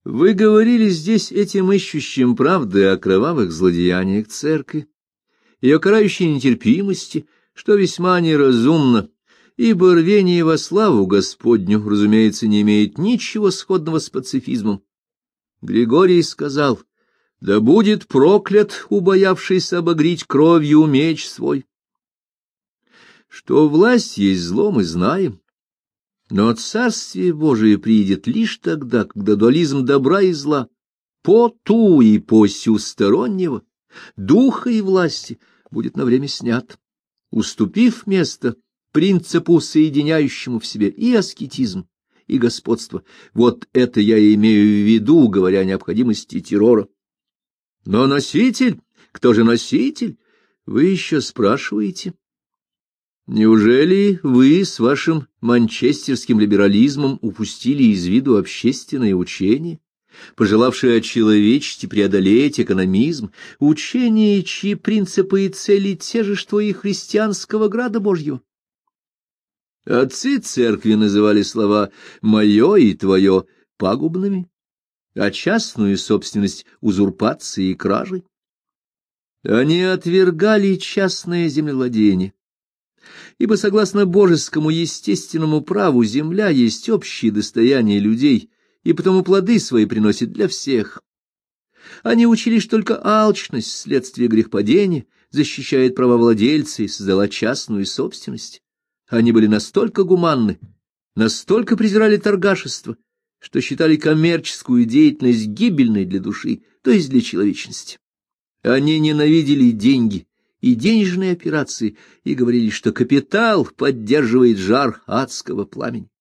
Вы говорили здесь этим ищущим правды о кровавых злодеяниях церкви и о карающей нетерпимости, что весьма неразумно, ибо рвение во славу Господню, разумеется, не имеет ничего сходного с пацифизмом. Григорий сказал: «Да будет проклят, убоявшийся обогреть кровью меч свой». Что власть есть зло, мы знаем, но Царствие Божие приидет лишь тогда, когда дуализм добра и зла, по ту и по сю стороннего, духа и власти, будет на время снят, уступив место принципу, соединяющему в себе и аскетизм, и господство. Вот это я имею в виду, говоря о необходимости террора. Но носитель? Кто же носитель? Вы еще спрашиваете? Неужели вы с вашим манчестерским либерализмом упустили из виду общественное учение, пожелавшее очеловечить и преодолеть экономизм, учение, чьи принципы и цели те же, что и христианского града Божьего? Отцы церкви называли слова «моё» и «твоё» пагубными, а частную собственность узурпацией и кражей. Они отвергали частное землевладение, ибо, согласно божескому естественному праву, земля есть общее достояние людей, и потому плоды свои приносит для всех. Они учили, что только алчность, следствие грехопадения, защищает права владельца и создала частную собственность. Они были настолько гуманны, настолько презирали торгашество, что считали коммерческую деятельность гибельной для души, то есть для человечности. Они ненавидели деньги и денежные операции и говорили, что капитал поддерживает жар адского пламени.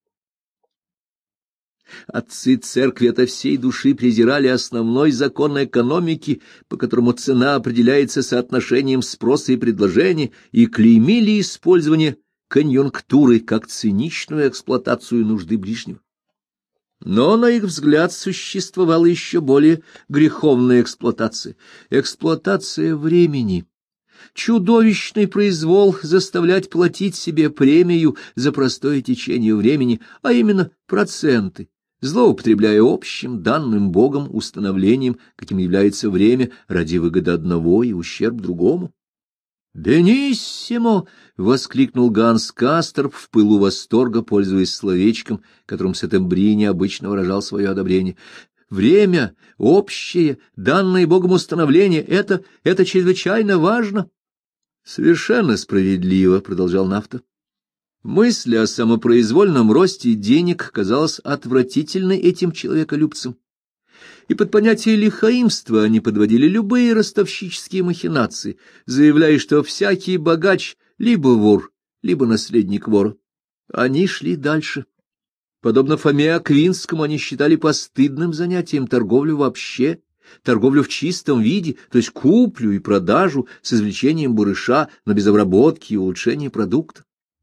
Отцы церкви ото всей души презирали основной закон экономики, по которому цена определяется соотношением спроса и предложения, и клеймили использование конъюнктуры как циничную эксплуатацию нужды ближнего. Но, на их взгляд, существовала еще более греховная эксплуатация — эксплуатация времени. Чудовищный произвол заставлять платить себе премию за простое течение времени, а именно проценты, злоупотребляя общим, данным Богом установлением, каким является время, ради выгоды одного и ущерб другому. «Бениссимо!» — воскликнул Ганс Касторп в пылу восторга, пользуясь словечком, которым Сеттембрини обычно выражал свое одобрение. «Время, общее, данное Богом установление — это чрезвычайно важно». «Совершенно справедливо», — продолжал Нафта. Мысль о самопроизвольном росте денег казалась отвратительной этим человеколюбцам, и под понятие лихаимства они подводили любые ростовщические махинации, заявляя, что всякий богач либо вор, либо наследник вора. Они шли дальше. Подобно Фоме Аквинскому, они считали постыдным занятием торговлю вообще, торговлю в чистом виде, то есть куплю и продажу с извлечением барыша, но без обработки и улучшения продукта.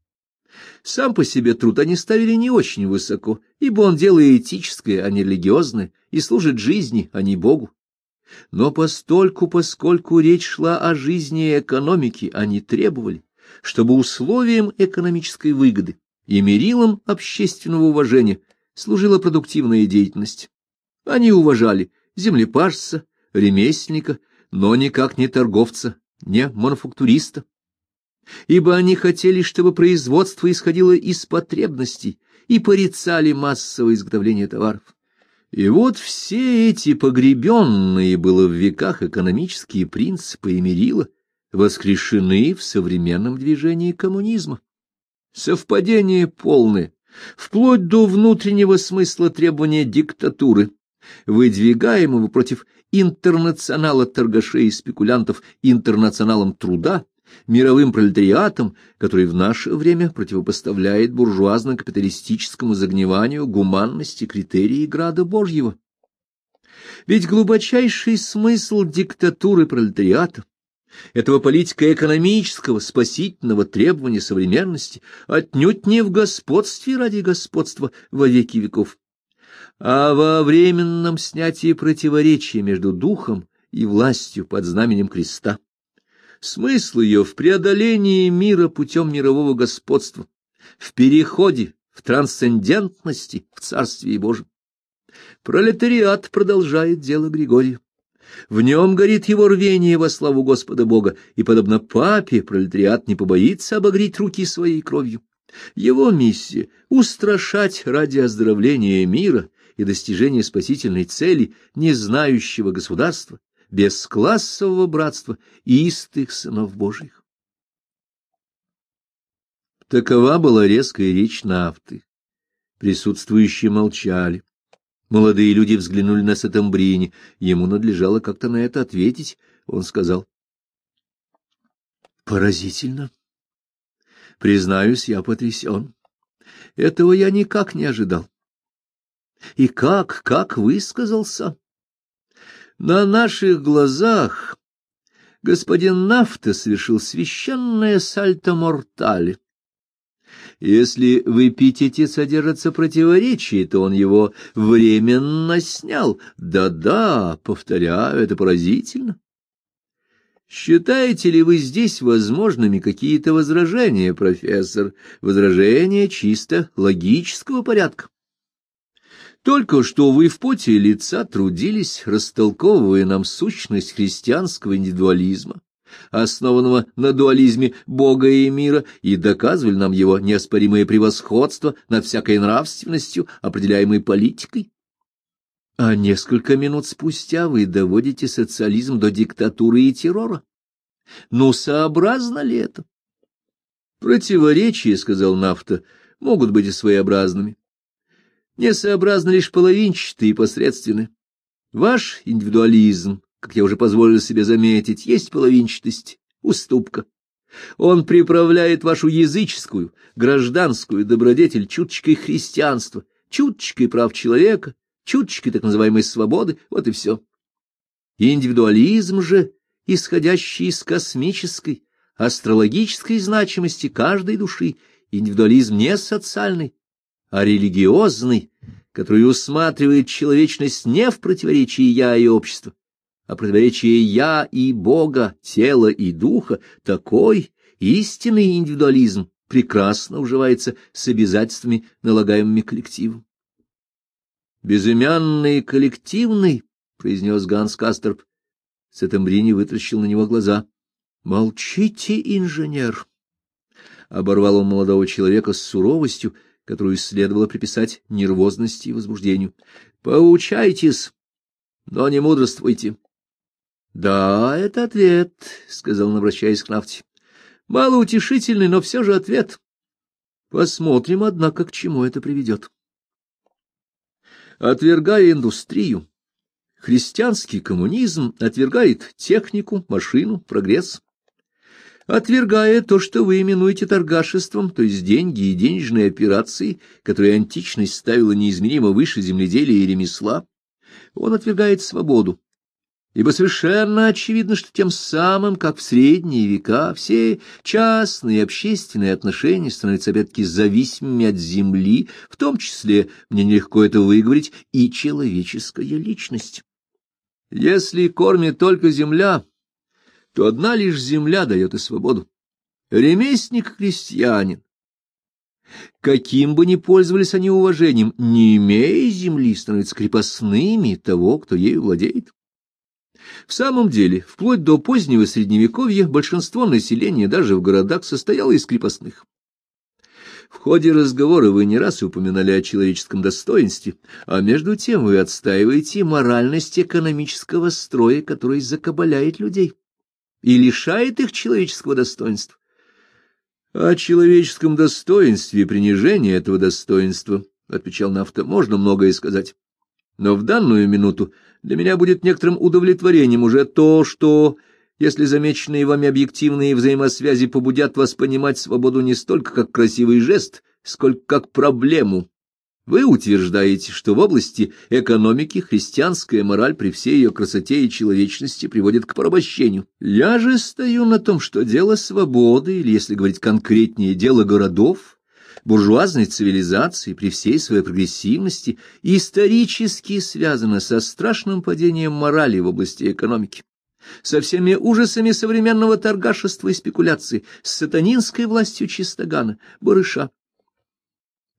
Сам по себе труд они ставили не очень высоко, ибо он дело этическое, а не религиозное, и служит жизни, а не Богу. Но поскольку речь шла о жизни и экономике, они требовали, чтобы условием экономической выгоды и мерилом общественного уважения служила продуктивная деятельность. Они уважали землепашца, ремесленника, но никак не торговца, не мануфактуриста, ибо они хотели, чтобы производство исходило из потребностей и порицали массовое изготовление товаров. И вот все эти погребенные было в веках экономические принципы и мерила воскрешены в современном движении коммунизма. Совпадение полное, вплоть до внутреннего смысла требования диктатуры, выдвигаемого против интернационала торгашей и спекулянтов интернационалом труда, мировым пролетариатом, который в наше время противопоставляет буржуазно-капиталистическому загниванию гуманности критерии града Божьего. Ведь глубочайший смысл диктатуры пролетариата, этого политико-экономического спасительного требования современности, отнюдь не в господстве ради господства во веки веков, а во временном снятии противоречия между духом и властью под знаменем креста. Смысл ее в преодолении мира путем мирового господства, в переходе, в трансцендентности, в Царстве Божьем. Пролетариат продолжает дело Григория. В нем горит его рвение во славу Господа Бога, и, подобно папе, пролетариат не побоится обогреть руки своей кровью. Его миссия — устрашать ради оздоровления мира и достижения спасительной цели не знающего государства, бесклассового братства и истых сынов Божьих. Такова была резкая речь Нафты. Присутствующие молчали. Молодые люди взглянули на Сеттембрини. Ему надлежало как-то на это ответить. Он сказал: «Поразительно. Признаюсь, я потрясен. Этого я никак не ожидал. И как высказался? На наших глазах господин Нафта совершил священное сальто-мортале. Если в эпитете содержатся противоречия, то он его временно снял. Да-да, повторяю, это поразительно. Считаете ли вы здесь возможными какие-то возражения, профессор? Возражения чисто логического порядка? Только что вы в поте лица трудились, растолковывая нам сущность христианского индивидуализма, основанного на дуализме Бога и мира, и доказывали нам его неоспоримое превосходство над всякой нравственностью, определяемой политикой. А несколько минут спустя вы доводите социализм до диктатуры и террора. Ну, сообразно ли это? Противоречия, — сказал Нафта, — могут быть и своеобразными. Несообразны лишь половинчатые и посредственные. Ваш индивидуализм, как я уже позволил себе заметить, есть половинчатость, уступка. Он приправляет вашу языческую, гражданскую добродетель чуточкой христианства, чуточкой прав человека, чуточкой так называемой свободы, вот и все. Индивидуализм же, исходящий из космической, астрологической значимости каждой души, индивидуализм не социальный, а религиозный, который усматривает человечность не в противоречии «я» и общества, а противоречие «я» и Бога, тела и духа, такой истинный индивидуализм прекрасно уживается с обязательствами, налагаемыми коллективом. «Безымянный коллективный», — произнес Ганс Касторп. Сеттембрини вытращил на него глаза. «Молчите, инженер», — оборвал он молодого человека с суровостью, которую следовало приписать нервозности и возбуждению. «Поучайтесь, но не мудрствуйте». «Да, это ответ», — сказал он, обращаясь к Нафте. «Малоутешительный, но все же ответ. Посмотрим, однако, к чему это приведет». Отвергая индустрию, христианский коммунизм отвергает технику, машину, прогресс. Отвергая то, что вы именуете торгашеством, то есть деньги и денежные операции, которые античность ставила неизмеримо выше земледелия и ремесла, он отвергает свободу. Ибо совершенно очевидно, что тем самым, как в средние века, все частные и общественные отношения становятся опять-таки зависимыми от земли, в том числе, мне нелегко это выговорить, и человеческая личность. Если кормит только земля, то одна лишь земля дает и свободу. Ремесленник-крестьянин, каким бы ни пользовались они уважением, не имея земли, становятся крепостными того, кто ею владеет. В самом деле, вплоть до позднего Средневековья большинство населения даже в городах состояло из крепостных. В ходе разговора вы не раз упоминали о человеческом достоинстве, а между тем вы отстаиваете моральность экономического строя, который закабаляет людей и лишает их человеческого достоинства. О человеческом достоинстве и принижении этого достоинства, — отвечал Нафта, — можно многое сказать. Но в данную минуту для меня будет некоторым удовлетворением уже то, что, если замеченные вами объективные взаимосвязи побудят вас понимать свободу не столько как красивый жест, сколько как проблему, вы утверждаете, что в области экономики христианская мораль при всей ее красоте и человечности приводит к порабощению. Я же стою на том, что дело свободы, или, если говорить конкретнее, дело городов, буржуазной цивилизации при всей своей прогрессивности исторически связано со страшным падением морали в области экономики, со всеми ужасами современного торгашества и спекуляции, с сатанинской властью чистогана, барыша.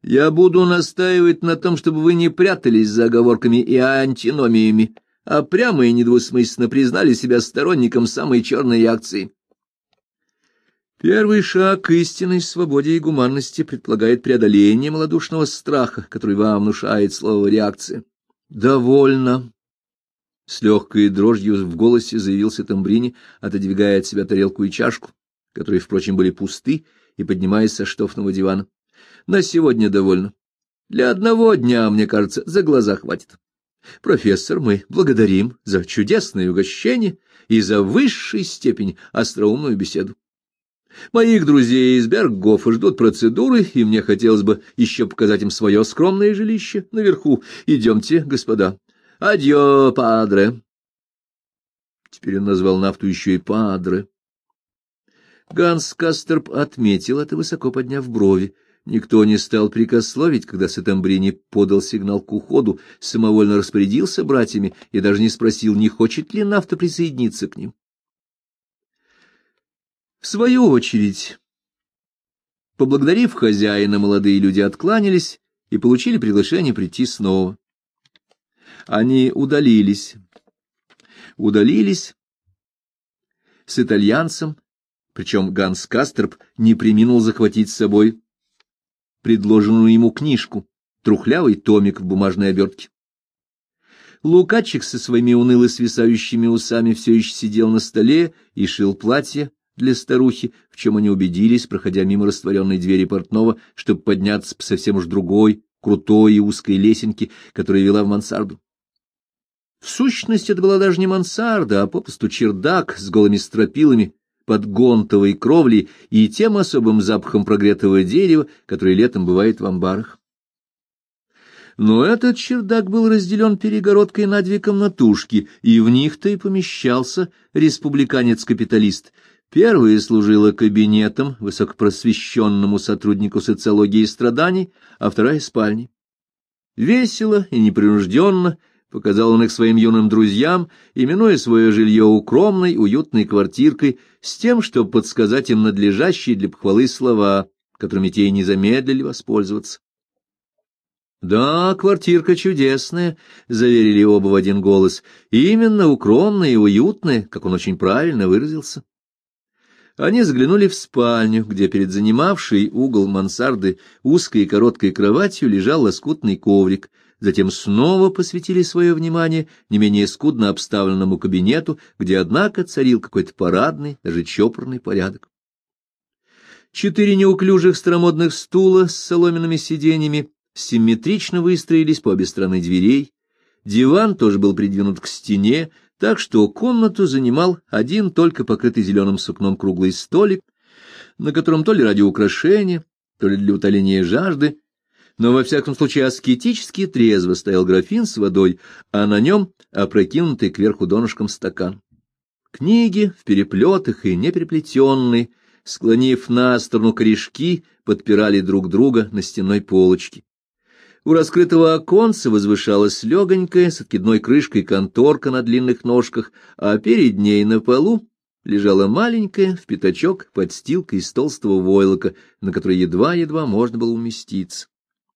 Я буду настаивать на том, чтобы вы не прятались за оговорками и антиномиями, а прямо и недвусмысленно признали себя сторонником самой черной акции. Первый шаг к истинной свободе и гуманности предполагает преодоление малодушного страха, который вам внушает слово «реакция». «Довольно!» С легкой дрожью в голосе заявился Тамбрини, отодвигая от себя тарелку и чашку, которые, впрочем, были пусты, и поднимаясь со штофного дивана. «На сегодня довольно. Для одного дня, мне кажется, за глаза хватит. Профессор, мы благодарим за чудесное угощение и за высшей степени остроумную беседу. Моих друзей из Берггофа ждут процедуры, и мне хотелось бы еще показать им свое скромное жилище наверху. Идемте, господа. Адьё, падре». Теперь он назвал Нафту еще и падре. Ганс Кастерб отметил это, высоко подняв брови. Никто не стал прекословить, когда Сеттембрини подал сигнал к уходу, самовольно распорядился братьями и даже не спросил, не хочет ли Нафта присоединиться к ним. В свою очередь, поблагодарив хозяина, молодые люди откланялись и получили приглашение прийти снова. Они удалились с итальянцем, причем Ганс Кастерб не преминул захватить с собой предложенную ему книжку, трухлявый томик в бумажной обертке. Лукачик со своими уныло свисающими усами все еще сидел на столе и шил платье для старухи, в чем они убедились, проходя мимо растворенной двери портного, чтобы подняться по совсем уж другой, крутой и узкой лесенке, которая вела в мансарду. В сущности, это была даже не мансарда, а попросту чердак с голыми стропилами под гонтовой кровлей и тем особым запахом прогретого дерева, который летом бывает в амбарах. Но этот чердак был разделен перегородкой на две комнатушки, и в них-то и помещался республиканец-капиталист. Первая служила кабинетом высокопросвещенному сотруднику социологии страданий, а вторая — спальней. Весело и непринужденно показал он их своим юным друзьям, именуя свое жилье укромной, уютной квартиркой, с тем, чтобы подсказать им надлежащие для похвалы слова, которыми те и не замедлили воспользоваться. «Да, квартирка чудесная», — заверили оба в один голос, — «именно укромная и уютная, как он очень правильно выразился». Они заглянули в спальню, где перед занимавшей угол мансарды узкой и короткой кроватью лежал лоскутный коврик, затем снова посвятили свое внимание не менее скудно обставленному кабинету, где, однако, царил какой-то парадный, даже чопорный порядок. 4 неуклюжих старомодных стула с соломенными сиденьями симметрично выстроились по обе стороны дверей, диван тоже был придвинут к стене, так что комнату занимал один только покрытый зеленым сукном круглый столик, на котором то ли ради украшения, то ли для утоления жажды, но во всяком случае аскетически трезво стоял графин с водой, а на нем опрокинутый кверху донышком стакан. Книги в переплетах и непереплетенные, склонив на сторону корешки, подпирали друг друга на стенной полочке. У раскрытого оконца возвышалась легонькая с откидной крышкой конторка на длинных ножках, а перед ней на полу лежала маленькая в пятачок подстилка из толстого войлока, на которой едва-едва можно было уместиться.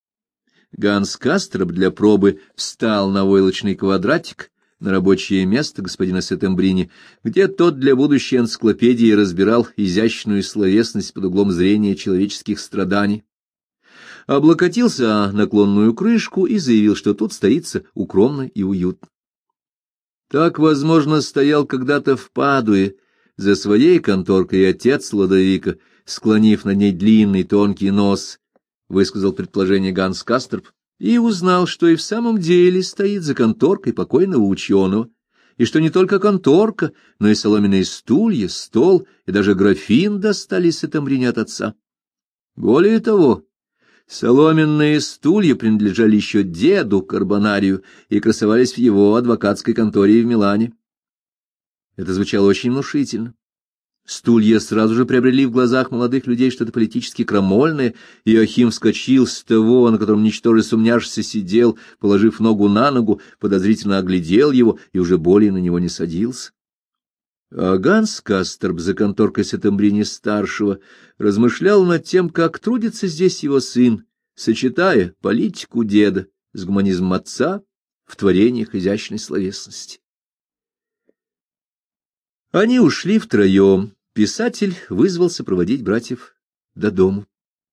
Ганс Кастерб для пробы встал на войлочный квадратик на рабочее место господина Сеттембрини, где тот для будущей энциклопедии разбирал изящную словесность под углом зрения человеческих страданий. Облокотился о наклонную крышку и заявил, что тут стоится укромно и уютно. Так, возможно, стоял когда-то в Падуе за своей конторкой отец Лодовика, склонив над ней длинный тонкий нос, высказал предположение Ганс Кастерб, и узнал, что и в самом деле стоит за конторкой покойного ученого, и что не только конторка, но и соломенные стулья, стол и даже графин достались Сеттембрини от отца. Более того, соломенные стулья принадлежали еще деду Карбонарию и красовались в его адвокатской конторе в Милане. Это звучало очень внушительно. Стулья сразу же приобрели в глазах молодых людей что-то политически крамольное, и Иоахим вскочил с того, на котором ничтоже сумняшися сидел, положив ногу на ногу, подозрительно оглядел его и уже более на него не садился. А Ганс Кастерб за конторкой Сеттембрини-старшего размышлял над тем, как трудится здесь его сын, сочетая политику деда с гуманизмом отца в творениях изящной словесности. Они ушли втроем. Писатель вызвался проводить братьев до дому.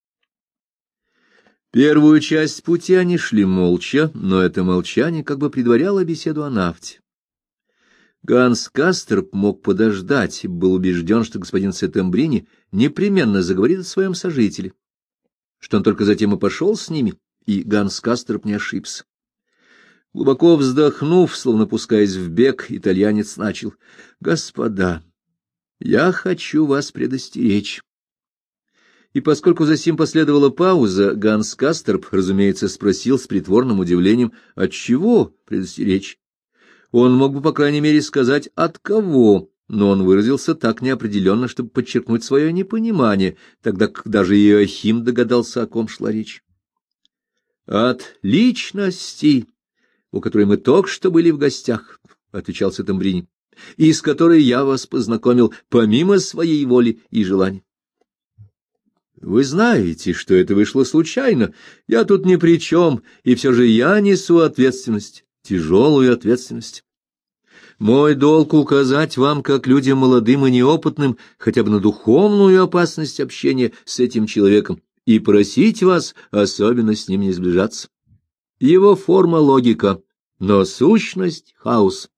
Первую часть пути они шли молча, но это молчание как бы предваряло беседу о нафте. Ганс Кастерп мог подождать, и был убежден, что господин Сеттембрини непременно заговорит о своем сожителе, что он только затем и пошел с ними, и Ганс Кастерп не ошибся. Глубоко вздохнув, словно пускаясь в бег, итальянец начал: «Господа, я хочу вас предостеречь». И поскольку за сим последовала пауза, Ганс Кастерп, разумеется, спросил с притворным удивлением: «Отчего предостеречь?» Он мог бы, по крайней мере, сказать «от кого», но он выразился так неопределенно, чтобы подчеркнуть свое непонимание, тогда как даже Иоахим догадался, о ком шла речь. «От личности, у которой мы только что были в гостях», — отвечал Сеттембрини, — «и с которой я вас познакомил помимо своей воли и желаний. Вы знаете, что это вышло случайно, я тут ни при чем, и все же я несу ответственность, тяжелую ответственность. Мой долг указать вам, как людям молодым и неопытным, хотя бы на духовную опасность общения с этим человеком, и просить вас особенно с ним не сближаться. Его форма — логика, но сущность — хаос».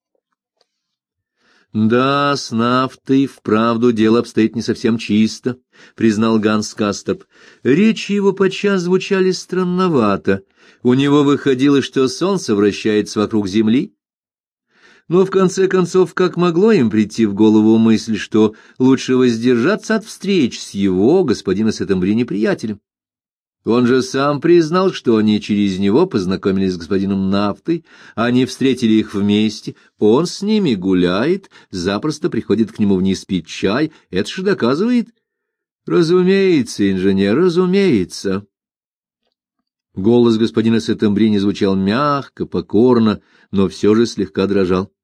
«Да, с нафтой вправду дело обстоит не совсем чисто», — признал Ганс Кастерп. Речи его подчас звучали странновато. У него выходило, что солнце вращается вокруг земли. Но в конце концов, как могло им прийти в голову мысль, что лучше воздержаться от встреч с его, господина Сеттембрини, приятелем? Он же сам признал, что они через него познакомились с господином Нафтой, они встретили их вместе, он с ними гуляет, запросто приходит к нему вниз пить чай, это же доказывает. Разумеется, инженер, разумеется. Голос господина Сеттембрини звучал мягко, покорно, но все же слегка дрожал.